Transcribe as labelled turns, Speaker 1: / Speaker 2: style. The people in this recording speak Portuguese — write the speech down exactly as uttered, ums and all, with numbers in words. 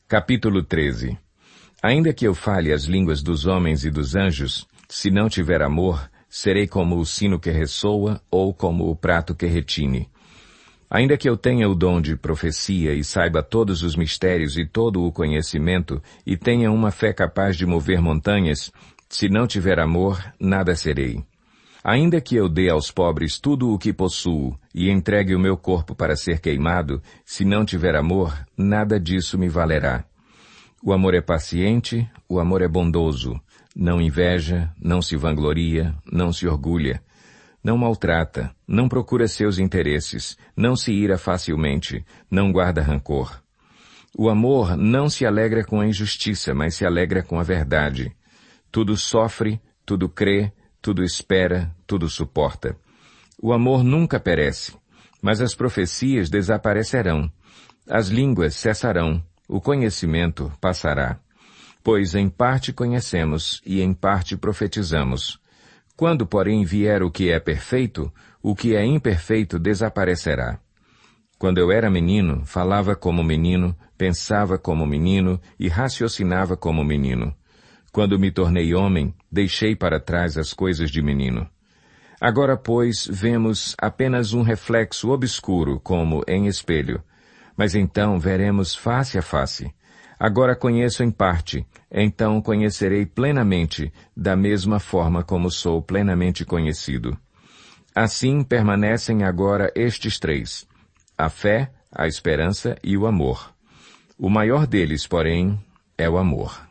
Speaker 1: Capítulo treze. Ainda que eu fale as línguas dos homens e dos anjos, se não tiver amor, serei como o sino que ressoa ou como o prato que retine. Ainda que eu tenha o dom de profecia e saiba todos os mistérios e todo o conhecimento e tenha uma fé capaz de mover montanhas, se não tiver amor, nada serei. Ainda que eu dê aos pobres tudo o que possuo e entregue o meu corpo para ser queimado, se não tiver amor, nada disso me valerá. O amor é paciente, o amor é bondoso, não inveja, não se vangloria, não se orgulha, não maltrata, não procura seus interesses, não se ira facilmente, não guarda rancor. O amor não se alegra com a injustiça, mas se alegra com a verdade. Tudo sofre, tudo crê, tudo espera, tudo suporta. O amor nunca perece, mas as profecias desaparecerão. As línguas cessarão, o conhecimento passará. Pois em parte conhecemos e em parte profetizamos. Quando, porém, vier o que é perfeito, o que é imperfeito desaparecerá. Quando eu era menino, falava como menino, pensava como menino e raciocinava como menino. Quando me tornei homem, deixei para trás as coisas de menino. Agora, pois, vemos apenas um reflexo obscuro, como em espelho. Mas então veremos face a face. Agora conheço em parte, então conhecerei plenamente, da mesma forma como sou plenamente conhecido. Assim permanecem agora estes três: a fé, a esperança e o amor. O maior deles, porém, é o amor.